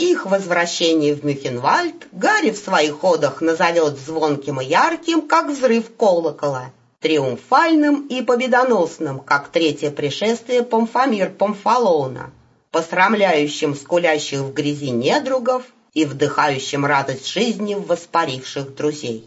Их возвращение в Мюхенвальд Гарри в своих ходах назовет звонким и ярким, как взрыв колокола, триумфальным и победоносным, как третье пришествие Памфамир-Памфалона, посрамляющим скулящих в грязи недругов и вдыхающим радость жизни в воспаривших друзей.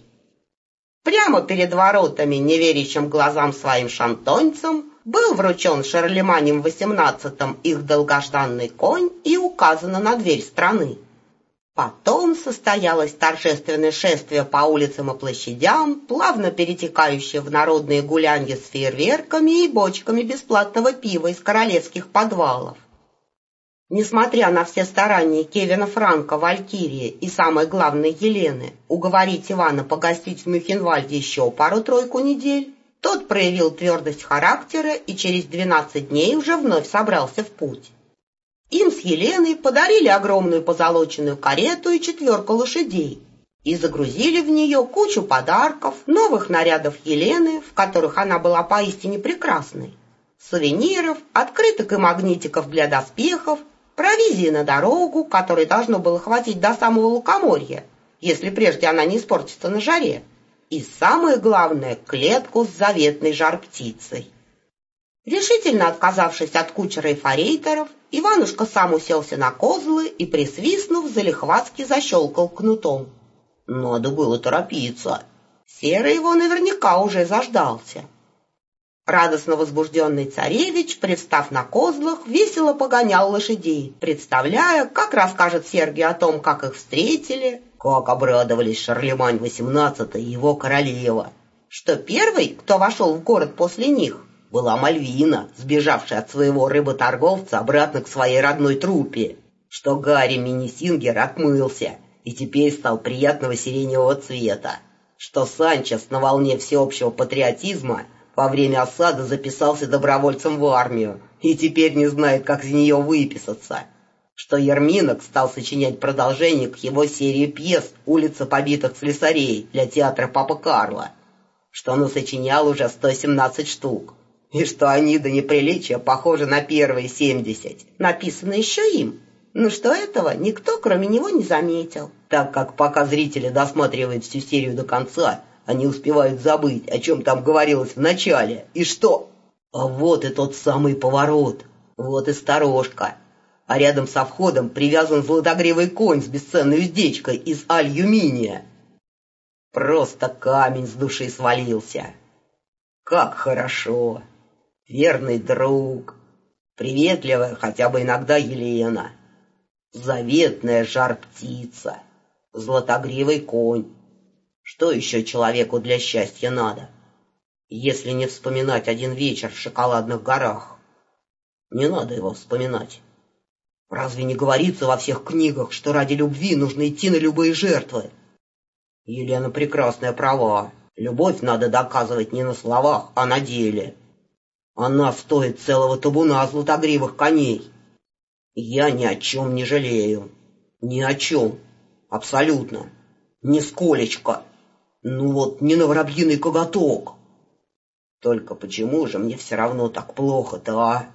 Прямо перед воротами, неверящим глазам своим шантонцам, был вручен Шарлеманем XVIII их долгожданный конь и указано на дверь страны. Потом состоялось торжественное шествие по улицам и площадям, плавно перетекающее в народные гулянья с фейерверками и бочками бесплатного пива из королевских подвалов. Несмотря на все старания Кевина Франка, Валькирии и, самое главное, Елены, уговорить Ивана погостить в Мюхенвальде еще пару-тройку недель, тот проявил твердость характера и через 12 дней уже вновь собрался в путь. Им с Еленой подарили огромную позолоченную карету и 4 лошадей и загрузили в нее кучу подарков, новых нарядов Елены, в которых она была поистине прекрасной, сувениров, открыток и магнитиков для доспехов, провизии на дорогу, которой должно было хватить до самого Лукоморья, если прежде она не испортится на жаре, и самое главное — клетку с заветной жар-птицей. Решительно отказавшись от кучера и форейтеров, Иванушка сам уселся на козлы и, присвистнув, залихватски защелкал кнутом. Надо было торопиться. Серый его наверняка уже заждался. Радостно возбужденный царевич, привстав на козлах, весело погонял лошадей, представляя, как расскажет Сергий о том, как их встретили, как обрадовались Шарлемань XVIII и его королева, что первый, кто вошел в город после них, была Мальвина, сбежавшая от своего рыботорговца обратно к своей родной труппе, что Гарри Минисингер отмылся и теперь стал приятного сиреневого цвета, что Санчес на волне всеобщего патриотизма во время осады записался добровольцем в армию и теперь не знает, как из нее выписаться, что Ерминок стал сочинять продолжение к его серии пьес «Улица побитых слесарей» для театра Папы Карла, что он сочинял уже 117 штук, и что они до неприличия похожи на первые 70, написанные еще им, но что этого никто, кроме него, не заметил, так как пока зрители досматривают всю серию до конца, они успевают забыть, о чем там говорилось в начале, и что... А вот и тот самый поворот, вот и сторожка, а рядом со входом привязан золотогривый конь с бесценной уздечкой из алюминия. Просто камень с души свалился. Как хорошо! Верный друг, приветливая хотя бы иногда Елена, заветная жар-птица, златогривый конь. Что еще человеку для счастья надо, если не вспоминать один вечер в шоколадных горах? Не надо его вспоминать. Разве не говорится во всех книгах, что ради любви нужно идти на любые жертвы? Елена прекрасная права. Любовь надо доказывать не на словах, а на деле. Она стоит целого табуна златогривых коней. Я ни о чем не жалею. Ни о чем. Абсолютно. Нисколечко. Ну вот, не на воробьиный коготок. Только почему же мне все равно так плохо-то, а?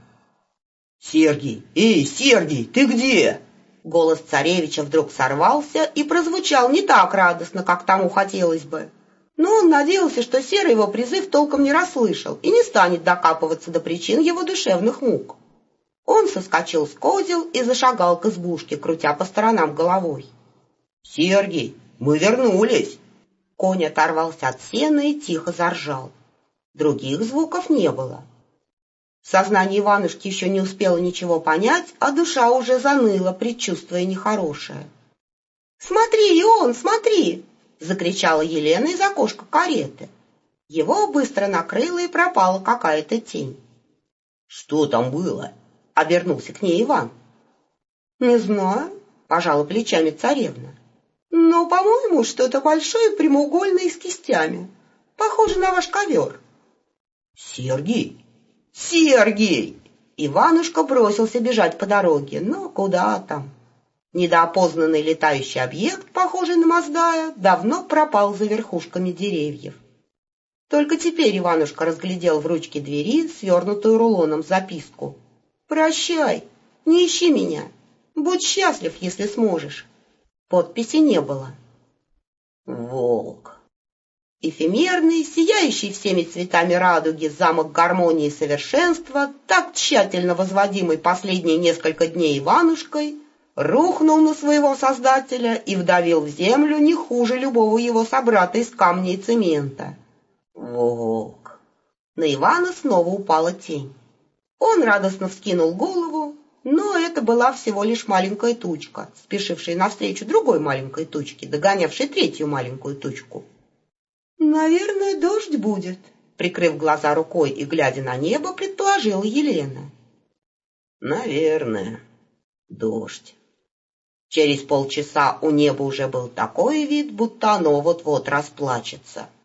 Сергий! Эй, Сергий, ты где? Голос царевича вдруг сорвался и прозвучал не так радостно, как тому хотелось бы. Но он надеялся, что Серый его призыв толком не расслышал и не станет докапываться до причин его душевных мук. Он соскочил с козел и зашагал к избушке, крутя по сторонам головой. «Сергий, мы вернулись!» Конь оторвался от сена и тихо заржал. Других звуков не было. Сознание Иванушки еще не успело ничего понять, а душа уже заныла, предчувствуя нехорошее. «Смотри, Ион, смотри!» — закричала Елена из окошка кареты. Его быстро накрыла и пропала какая-то тень. «Что там было?» — обернулся к ней Иван. «Не знаю», — пожала плечами царевна. «Но, по-моему, что-то большое прямоугольное и с кистями. Похоже на ваш ковер». «Сергий! Сергий!» Иванушка бросился бежать по дороге, но куда там? Недоопознанный летающий объект, похожий на Маздая, давно пропал за верхушками деревьев. Только теперь Иванушка разглядел в ручке двери свернутую рулоном записку. «Прощай, не ищи меня. Будь счастлив, если сможешь. Подписи не было. Волк. Эфемерный, сияющий всеми цветами радуги замок гармонии и совершенства, так тщательно возводимый последние несколько дней Иванушкой, рухнул на своего создателя и вдавил в землю не хуже любого его собрата из камня и цемента. Волк. На Ивана снова упала тень. Он радостно вскинул голову, но это была всего лишь маленькая тучка, спешившая навстречу другой маленькой тучке, догонявшей третью маленькую тучку. «Наверное, дождь будет», — прикрыв глаза рукой и глядя на небо, предположила Елена. «Наверное, дождь». Через полчаса у неба уже был такой вид, будто оно вот-вот расплачется.